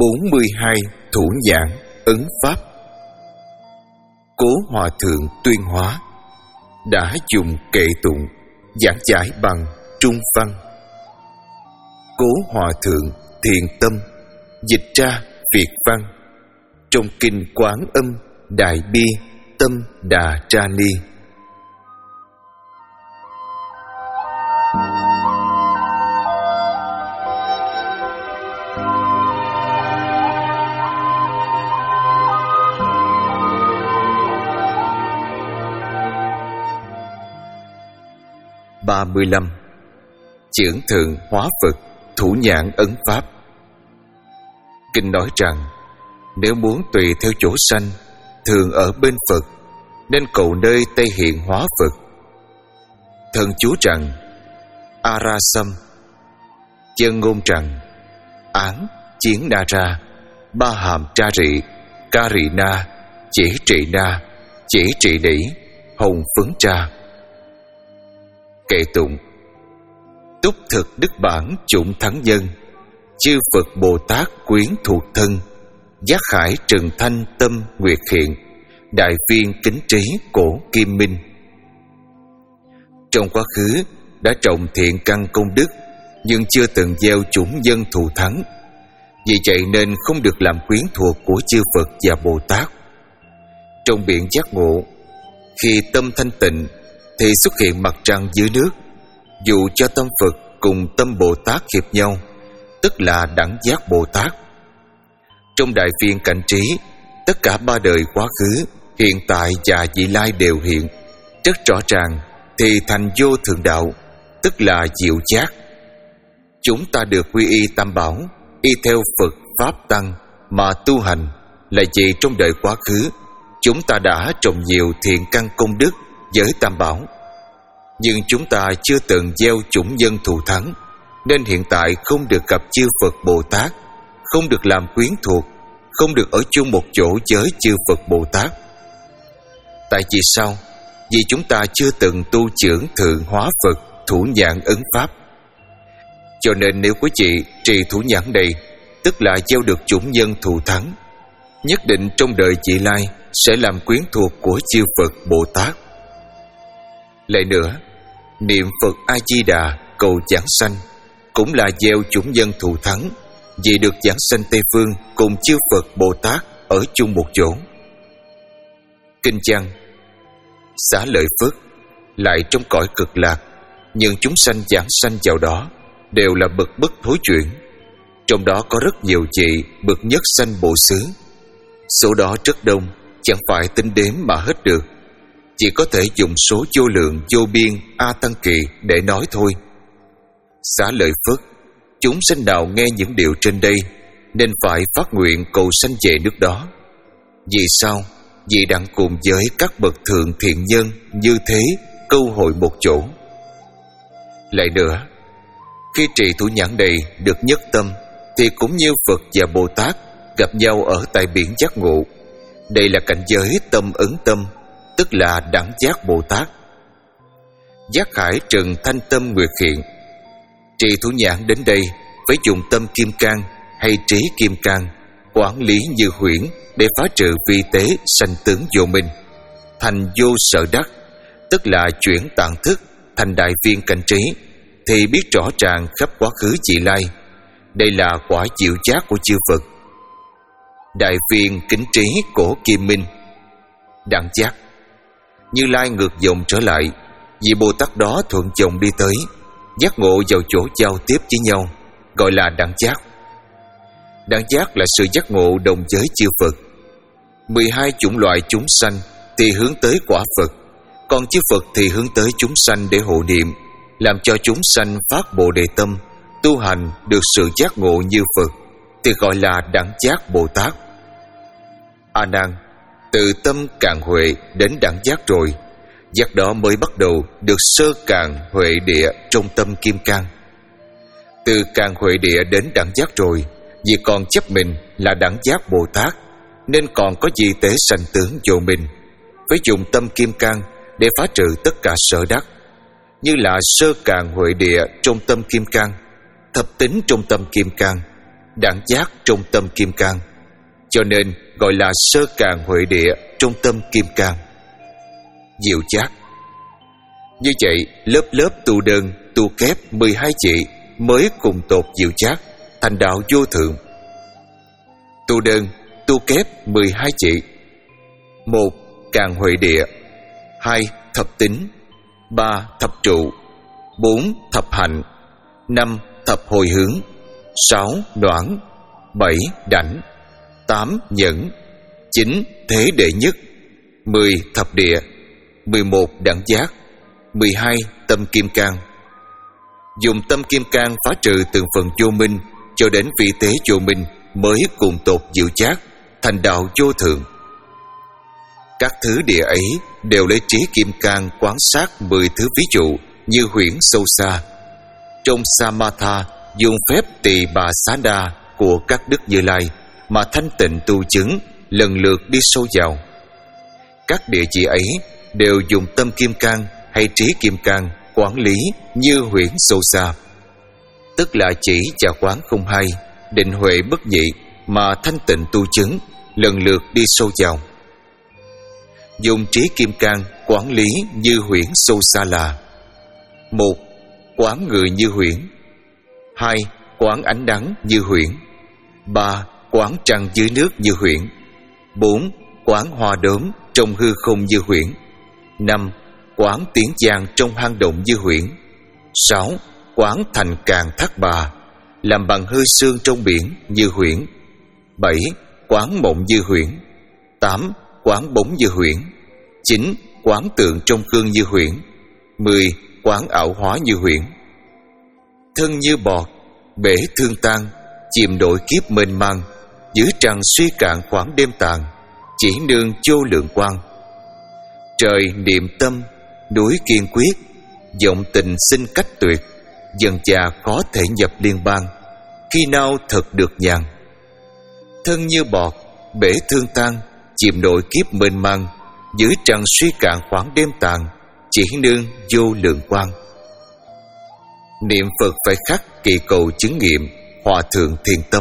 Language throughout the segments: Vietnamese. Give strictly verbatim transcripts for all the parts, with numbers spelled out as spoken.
bốn mươi hai thủ nhãn ấn pháp. Cố Hòa Thượng Tuyên Hóa đã dùng kệ tụng giảng giải bằng trung văn. Cố Hòa Thượng Thiện Tâm dịch ra Việt văn trong kinh Quán Âm Đại Bi Tâm Đà Tra Ni. ba mươi lăm. Chưởng Thượng Hóa Phật Thủ Nhãn Ấn Pháp. Kinh nói rằng nếu muốn tùy theo chỗ sanh thường ở bên Phật, nên cầu nơi Tây Hiện Hóa Phật. Thần chú rằng Arasam, chân ngôn rằng Án Chiến Na Ra, Ba Hàm Tra Rị, Ca Rị Na, Chỉ Trị Na, Chỉ Trị Đỉ, Hồng Phấn Tra. Kệ tụng: Túc thực đức bản chủng thắng nhân, chư Phật Bồ Tát quyến thuộc thân, giác khải trừng thanh tâm nguyệt hiện, đại viên kính trí cổ kim minh. Trong quá khứ đã trồng thiện căn công đức, nhưng chưa từng gieo chủng nhân thù thắng. Vì vậy nên không được làm quyến thuộc của chư Phật và Bồ Tát. Trong biển giác ngộ, khi tâm thanh tịnh thì xuất hiện mặt trăng dưới nước. Dù cho tâm Phật cùng tâm Bồ Tát hiệp nhau, tức là đẳng giác Bồ Tát. Trong đại viên cảnh trí, tất cả ba đời quá khứ, hiện tại và vị lai đều hiện rất rõ ràng, thì thành vô thượng đạo, tức là diệu giác. Chúng ta được quy y tam bảo, y theo Phật Pháp Tăng mà tu hành, là vì trong đời quá khứ chúng ta đã trồng nhiều thiện căn công đức với tam bảo, nhưng chúng ta chưa từng gieo chủng nhân thù thắng, nên hiện tại không được gặp chư Phật Bồ Tát, không được làm quyến thuộc, không được ở chung một chỗ với chư Phật Bồ Tát. Tại vì sao? Vì chúng ta chưa từng tu chưởng Thượng Hóa Phật Thủ Nhãn Ấn Pháp. Cho nên nếu quý vị trì thủ nhãn này, tức là gieo được chủng nhân thù thắng, nhất định trong đời vị lai sẽ làm quyến thuộc của chư Phật Bồ Tát. Lại nữa, niệm Phật A-di-đà cầu giảng sanh cũng là gieo chủng nhân thù thắng, vì được giảng sanh Tây Phương cùng chư Phật Bồ Tát ở chung một chỗ. Kinh văn: Xá lợi Phất lại trong cõi cực lạc, nhưng chúng sanh giảng sanh vào đó đều là bậc bất thối chuyển. Trong đó có rất nhiều vị bậc nhất sanh bộ xứ, số đó rất đông, chẳng phải tính đếm mà hết được, chỉ có thể dùng số vô lượng vô biên A Tăng Kỳ để nói thôi. Xá lợi Phất, chúng sanh nào nghe những điều trên đây nên phải phát nguyện cầu sanh về nước đó. Vì sao? Vì đặng cùng với các bậc thượng thiện nhân như thế câu hội một chỗ. Lại nữa, khi trì thủ nhãn này được nhất tâm, thì cũng như Phật và Bồ Tát gặp nhau ở tại biển giác ngộ. Đây là cảnh giới tâm ấn tâm, tức là đẳng giác Bồ Tát. Giác khải trừng thanh tâm nguyệt hiện. Trì thủ nhãn đến đây phải dùng tâm kim cang hay trí kim cang, quản lý như huyễn để phá trừ vi tế sanh tướng vô minh, thành vô sở đắc, tức là chuyển tạng thức thành đại viên cảnh trí, thì biết rõ ràng khắp quá khứ vị lai. Đây là quả diệu giác của chư Phật. Đại viên kính trí cổ kim minh. Đẳng giác, Như Lai ngược dòng trở lại, vị Bồ Tát đó thuận dòng đi tới, giác ngộ vào chỗ giao tiếp với nhau, gọi là đẳng giác. Đẳng giác là sự giác ngộ đồng giới chư Phật. mười hai chủng loại chúng sanh thì hướng tới quả Phật, còn chư Phật thì hướng tới chúng sanh để hộ niệm, làm cho chúng sanh phát Bồ Đề tâm, tu hành được sự giác ngộ như Phật, thì gọi là đẳng giác Bồ Tát. A Nan, từ tâm càn huệ đến đẳng giác rồi, giác đó mới bắt đầu được sơ càn huệ địa trong tâm kim cang. Từ càn huệ địa đến đẳng giác rồi, vì còn chấp mình là đẳng giác Bồ Tát, nên còn có di tế sanh tướng vô minh, phải dùng tâm kim cang để phá trừ tất cả sở đắc, như là sơ càn huệ địa trong tâm kim cang, thập tính trong tâm kim cang, đẳng giác trong tâm kim cang, cho nên gọi là sơ càn huệ địa trong tâm kim cang. Diệu giác. Như vậy, lớp lớp tu đơn, tu kép mười hai vị mới cùng tột diệu giác, thành đạo vô thượng. Tu đơn, tu kép mười hai vị: một. Càn huệ địa, hai. Thập tính, ba. Thập trụ, bốn. Thập hạnh, năm. Thập hồi hướng, sáu. Noãn, bảy. Đảnh, tám. Nhẫn, chín. Thế đệ nhất, mười. Thập địa, mười một. Đẳng giác, mười hai. Tâm kim cang. Dùng tâm kim cang phá trừ từng phần vô minh cho đến vị tế vô minh mới cùng tột diệu giác, thành đạo vô thượng. Các thứ địa ấy đều lấy trí kim cang quán sát mười thứ ví dụ như huyễn sâu xa. Trong Samatha dùng phép tỳ bà xá đa của các đức Như Lai mà thanh tịnh tu chứng, lần lượt đi sâu vào. Các địa chỉ ấy đều dùng tâm kim cang hay trí kim cang quản lý như huyễn sâu xa, tức là chỉ và quán không hai, định huệ bất nhị mà thanh tịnh tu chứng, lần lượt đi sâu vào. Dùng trí kim cang quản lý như huyễn sâu xa là: một. Quán người như huyễn, hai. Quán ánh nắng như huyễn, ba. Quán trăng dưới nước như huyễn, bốn. Quán hoa đốm trong hư không như huyễn, năm. Quán tiếng giang trong hang động như huyễn, sáu. Quán thành càn thác bà làm bằng hơi sương trong biển như huyễn, bảy. Quán mộng như huyễn, tám. Quán bóng như huyễn, chín. Quán tượng trong gương như huyễn, mười. Quán ảo hóa như huyễn. Thân như bọt, bể thương tan, chìm đổi kiếp mênh mang, dưới trăng suy cạn khoảng đêm tàn, chỉ nương vô lượng quang. Trời niệm tâm, núi kiên quyết, vọng tình sinh cách tuyệt, dần già khó thể nhập liên bang, khi nào thật được nhàn. Thân như bọt, bể thương tan, chìm nổi kiếp mênh mang, dưới trăng suy cạn khoảng đêm tàn, chỉ nương vô lượng quang. Niệm Phật phải khắc kỳ cầu chứng nghiệm hòa thượng thiền tâm.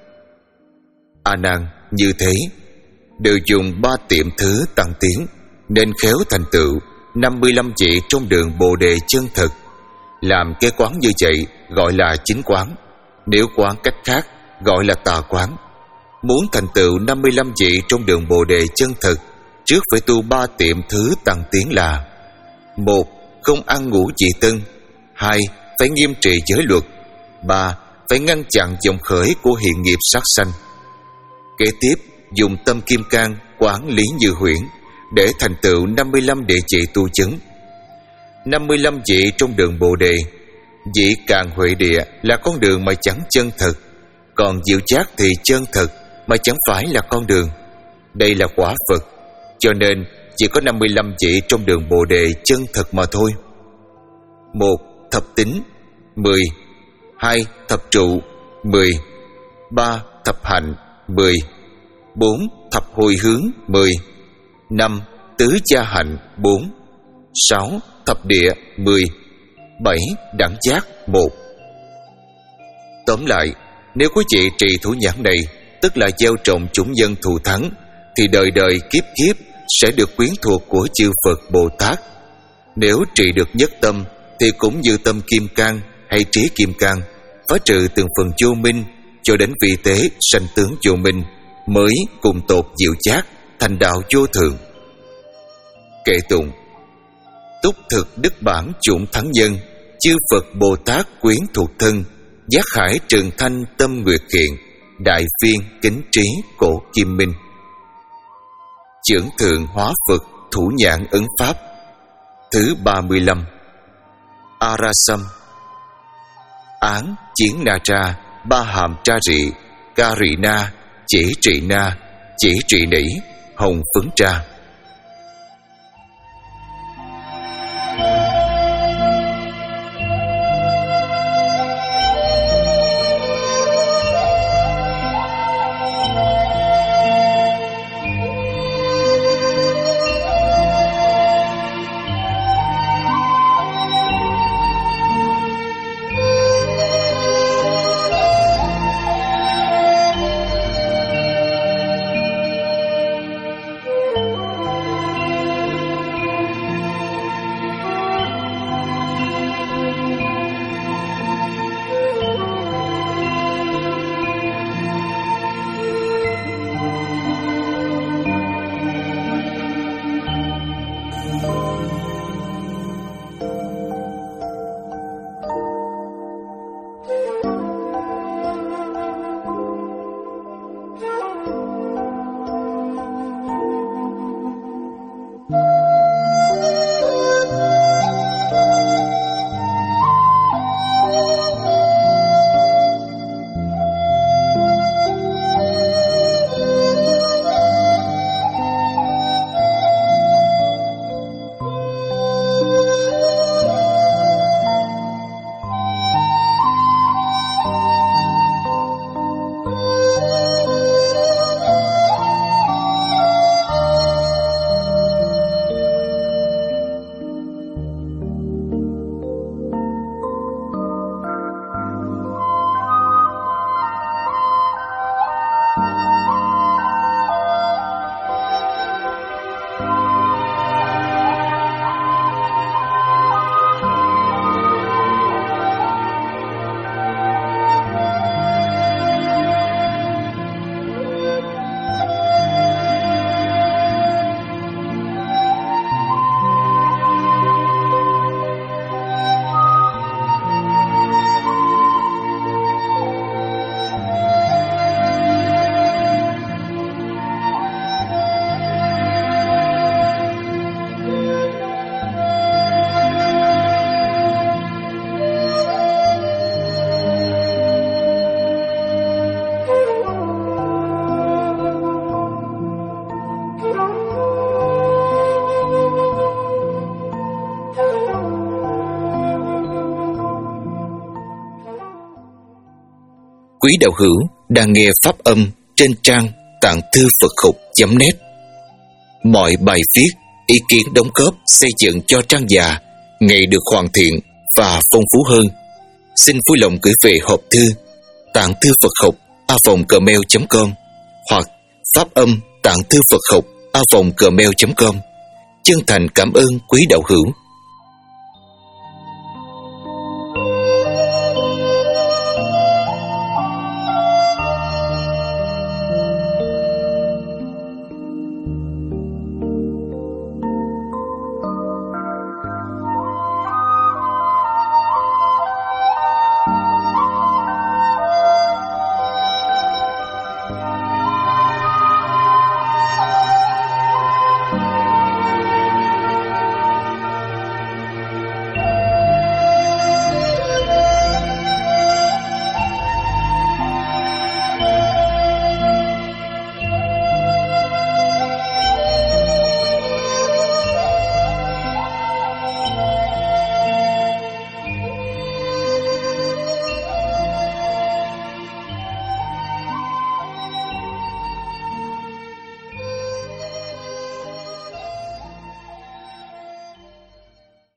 A Nan, như thế đều dùng ba tiệm thứ tăng tiến, nên khéo thành tựu năm mươi lăm vị trong đường Bồ Đề chân thực. Làm cái quán như vậy gọi là chính quán, nếu quán cách khác gọi là tà quán. Muốn thành tựu năm mươi lăm vị trong đường Bồ Đề chân thực, trước phải tu ba tiệm thứ tăng tiến là: một. Không ăn ngũ dị tân, hai. Phải nghiêm trị giới luật, ba. Phải ngăn chặn dòng khởi của hiện nghiệp sát sanh. Kế tiếp dùng tâm kim cang quán lý như huyễn để thành tựu năm mươi lăm địa chỉ tu chứng. năm mươi lăm vị trong đường Bồ Đề, vị Càn Huệ địa là con đường mà chẳng chân thực, còn diệu giác thì chân thực mà chẳng phải là con đường. Đây là quả Phật, cho nên chỉ có năm mươi lăm vị trong đường Bồ Đề chân thực mà thôi. Một. Thập tính, mười. Hai. Thập trụ, mười. Ba. Thập hạnh, mười. Bốn. Thập hồi hướng, mười. Năm. Tứ gia hạnh, bốn. Sáu. Thập địa, mười. Bảy. Đẳng giác, một. Tóm lại, nếu quý vị trì thủ nhãn này, tức là gieo trồng chủng nhân thù thắng, thì đời đời kiếp kiếp sẽ được quyến thuộc của chư Phật Bồ Tát. Nếu trì được nhất tâm, thì cũng như tâm kim cang hay trí kim cang, phá trừ từng phần vô minh cho đến vị tế sanh tướng vô minh, mới cùng tột diệu giác, thành đạo vô thượng. Kệ tụng: Túc thực đức bản chủng thắng nhân, chư Phật Bồ Tát quyến thuộc thân, giác khải trường thanh tâm nguyệt kiện, đại viên kính trí cổ kim minh. Chưởng thượng hóa Phật thủ nhãn ấn pháp. Thứ ba mươi lăm. Arasam. Án chiến na tra, ba hàm tra rị, ca rị na, chỉ trị na, chỉ trị nỉ, hồng phấn tra. Quý đạo hữu đang nghe pháp âm trên trang tạng thư Phật học chấm net. Mọi bài viết, ý kiến đóng góp xây dựng cho trang già ngày được hoàn thiện và phong phú hơn. Xin vui lòng gửi về hộp thư tạng thư Phật học a vòng gmail chấm com hoặc pháp âm tạng thư Phật học a vòng gmail chấm com. Chân thành cảm ơn quý đạo hữu.